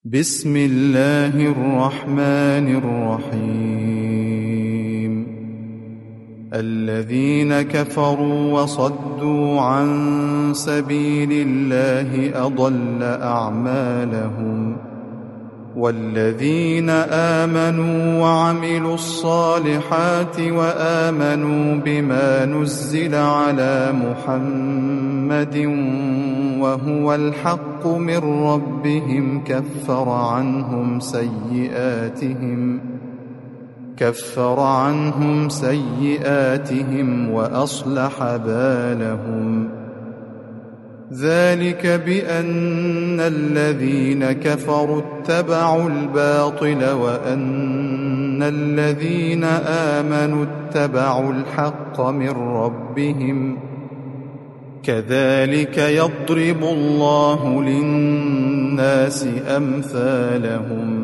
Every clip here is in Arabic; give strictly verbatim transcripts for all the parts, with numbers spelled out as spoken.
بسم الله الرحمن الرحيم الذين كفروا وصدوا عن سبيل الله أضل أعمالهم والذين آمنوا وعملوا الصالحات وآمنوا بما نزل على محمد وهو الحق من ربهم كفر عنهم سيئاتهم كفر عنهم سيئاتهم وأصلح بالهم ذلك بأن الذين كفروا اتبعوا الباطل وأن الذين آمنوا اتبعوا الحق من ربهم كذلك يضرب الله للناس أمثالهم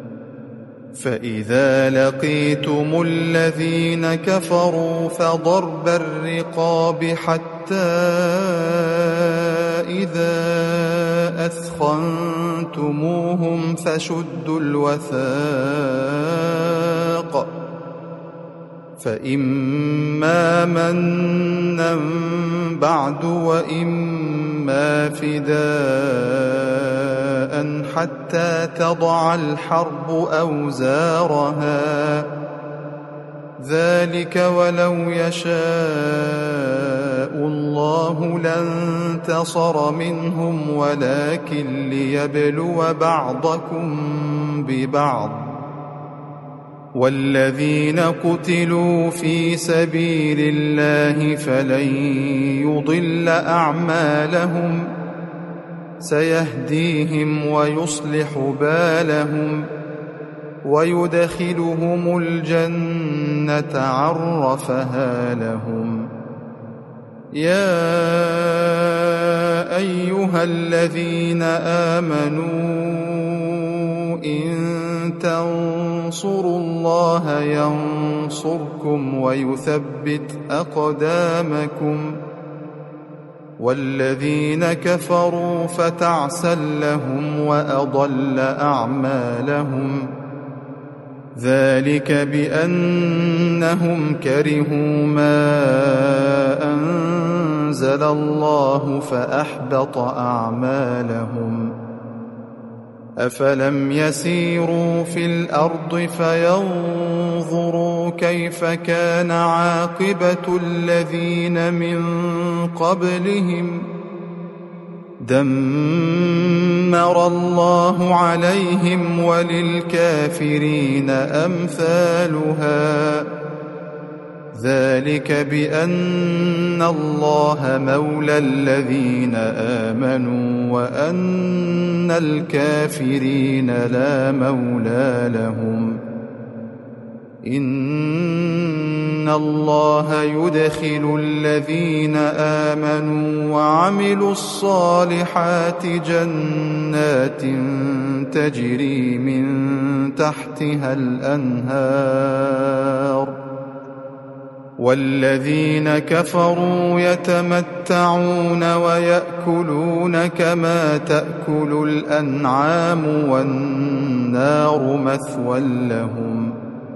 فإذا لقيتم الذين كفروا فضرب الرقاب حتى إذا أثخنتموهم فشدوا الوثاق فإما منا بعد وإما فداء حتى تضع الحرب أوزارها ذلك ولو يشاء الله لانتصر منهم ولكن ليبلو بعضكم ببعض والذين قتلوا في سبيل الله فلن يضل أعمالهم سيهديهم ويصلح بالهم ويدخلهم الجنة عرفها لهم يا أيها الذين آمنوا إن تنصروا الله ينصركم ويثبت أقدامكم والذين كفروا فتعسا لهم وأضل أعمالهم ذلك بأنهم كرهوا ما أنزل الله فأحبط أعمالهم أفلم يسيروا في الأرض فينظروا كيف كان عاقبة الذين من قبلهم دمر الله عليهم وللكافرين أمثالها ذلك بأن الله مولى الذين آمنوا وأن الكافرين لا مولى لهم إن الله يدخل الذين آمنوا وعملوا الصالحات جنات تجري من تحتها الأنهار والذين كفروا يتمتعون ويأكلون كما تأكل الأنعام والنار مثوى لهم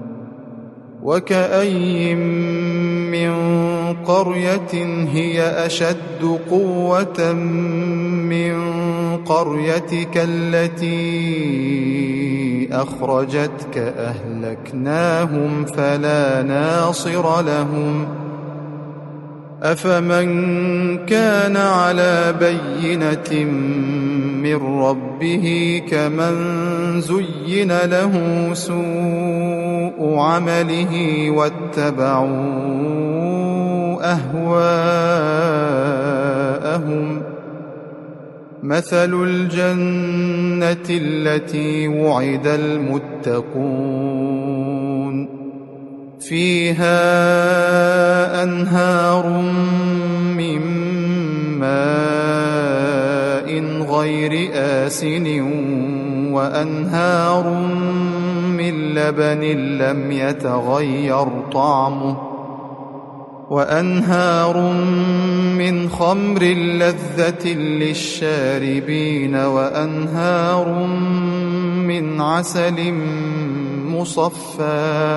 وكأي من قرية هي أشد قوة من قريتك التي أخرجتك أهلكناهم فلا ناصر لهم أفمن كان على بينة من ربه كمن زين له سوء عمله واتبعوا أهواءهم مثل الجنة التي وعد المتقون فيها أنهار من ماء غير آسن وأنهار من لبن لم يتغير طعمه وأنهار من خمر لذة للشاربين وأنهار من عسل مصفى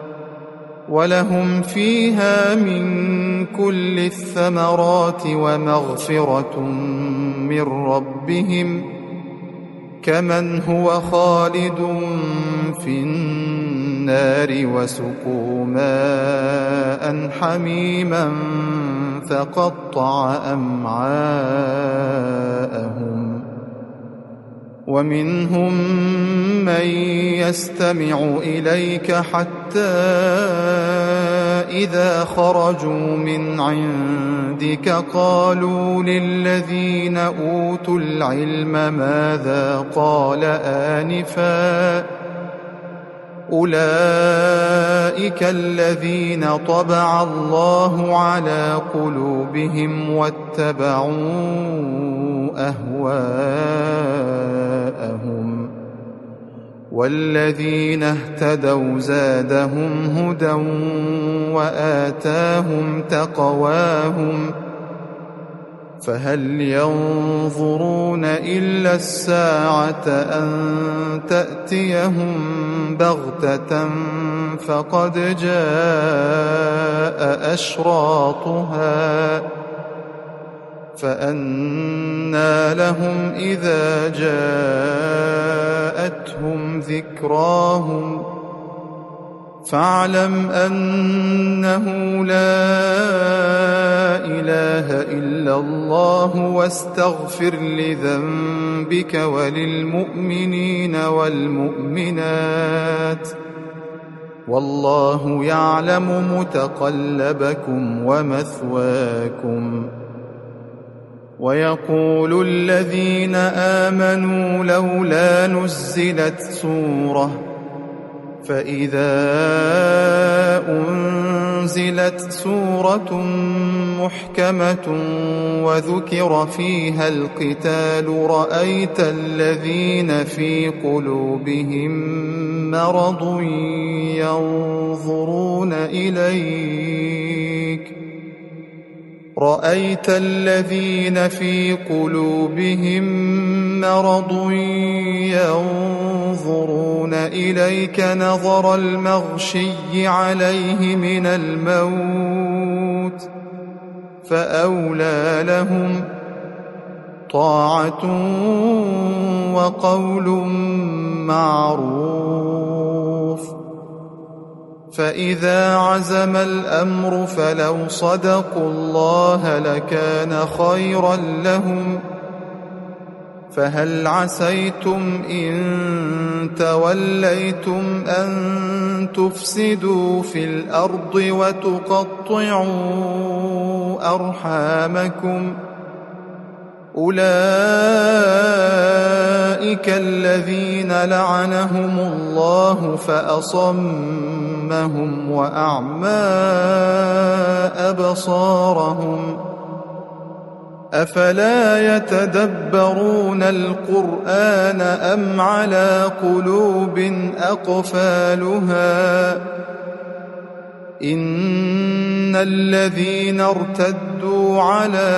ولهم فيها من كل الثمرات ومغفرة من ربهم كمن هو خالد في النار وسقوا ماء حميما فقطع أمعاءهم ومنهم من يستمع إليك حتى إذا خرجوا من عندك قالوا للذين أوتوا العلم ماذا قال آنفا أولئك الذين طبع الله على قلوبهم واتبعوا أهواءهم والذين اهتدوا زادهم هدى وآتاهم تقواهم فهل ينظرون إلا الساعة أن تأتيهم بغتة فقد جاء أشراطها فأنى لهم إذا جاءتهم ذكراهم فاعلم أنه لا إله إلا الله واستغفر لذنبك وللمؤمنين والمؤمنات والله يعلم متقلبكم ومثواكم ويقول الذين آمنوا لولا نزلت سورة فإذا أنزلت سورة محكمة وذكر فيها القتال رأيت الذين في قلوبهم مرض ينظرون إليك رأيت الذين في قلوبهم مرض ينظرون إليك نظر المغشي عليه من الموت فأولى لهم طاعة وقول معروف فإذا عزم الأمر فلو صدقوا الله لكان خيرا لهم فهل عسيتم إن توليتم أن تفسدوا في الأرض وتقطعوا أرحامكم أولئك الذين لعنهم الله فأصمهم وأعمى أبصارهم أفلا يتدبرون القرآن أم على قلوب أقفالها إن الذين ارتدوا على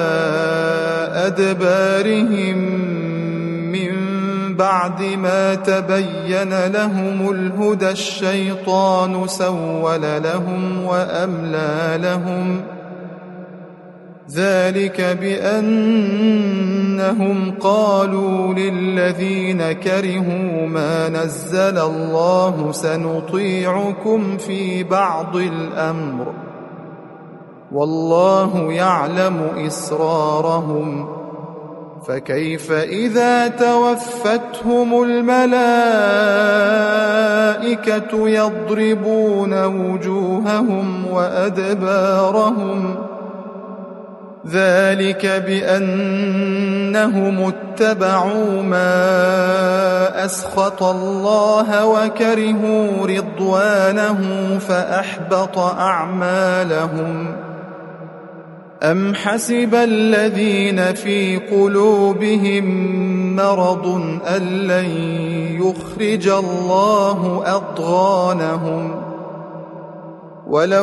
أدبارهم من بعد ما تبين لهم الهدى الشيطان سول لهم وأملى لهم ذلك بأنهم قالوا للذين كرهوا ما نزل الله سنطيعكم في بعض الأمر والله يعلم إسرارهم فكيف إذا توفتهم الملائكة يضربون وجوههم وأدبارهم ذلك بأنهم اتبعوا ما أسخط الله وكرهوا رضوانه فأحبط أعمالهم أم حسب الذين في قلوبهم مرض أن لن يخرج الله أضغانهم ولو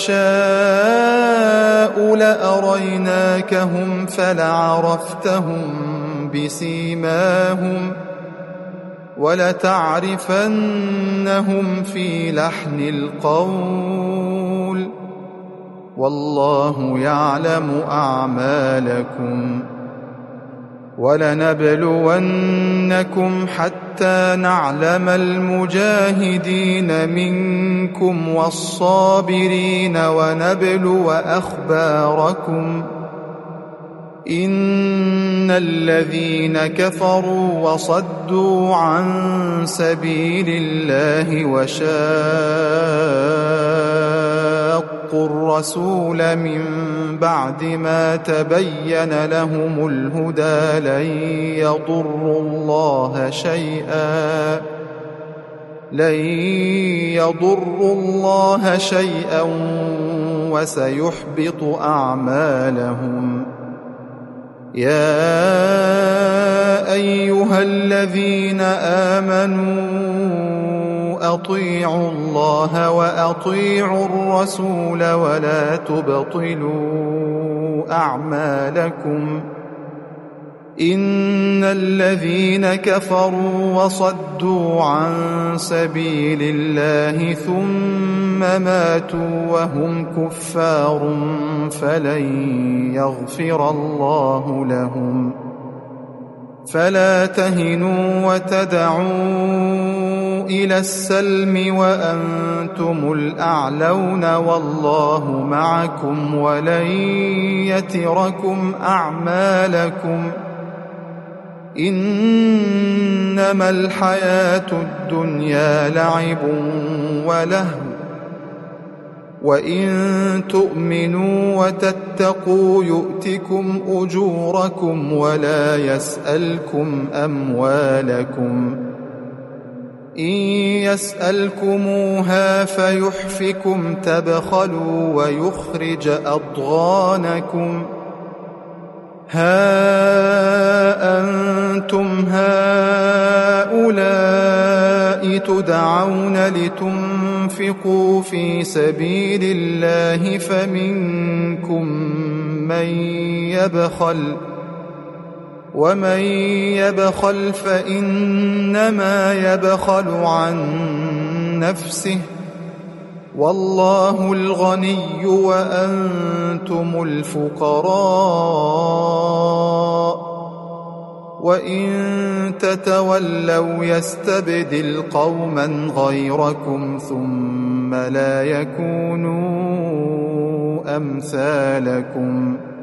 نشاء لأريناكهم فلعرفتهم بسيماهم ولتعرفنهم في لحن القول والله يعلم أعمالكم ولنبلونكم حتى نعلم المجاهدين منكم والصابرين ونبلو أخباركم إن الذين كفروا وصدوا عن سبيل الله وشاقوا الرسول من بعد ما تبين لهم الهدى لن يضروا الله شيئا لن يضروا الله شيئا وسيحبط أعمالهم يا أيها الذين آمنوا أطيعوا الله وأطيعوا الرسول ولا تبطلوا أعمالكم إن الذين كفروا وصدوا عن سبيل الله ثم ماتوا وهم كفار فلن يغفر الله لهم فلا تهنوا وتدعوا إلى السلم وأنتم الأعلون والله معكم ولن يتركم أعمالكم إنما الحياة الدنيا لعب ولهو وإن تؤمنوا وتتقوا يؤتكم أجوركم ولا يسألكم أموالكم إن يسألكموها فيحفكم تبخلوا ويخرج أضغانكم ها أنتم هؤلاء تدعون لتنفقوا في سبيل الله فمنكم من يبخل ومن يبخل فإنما يبخل عن نفسه والله الغني وأنتم الفقراء وإن تتولوا يستبدل قوما غيركم ثم لا يكونوا أمثالكم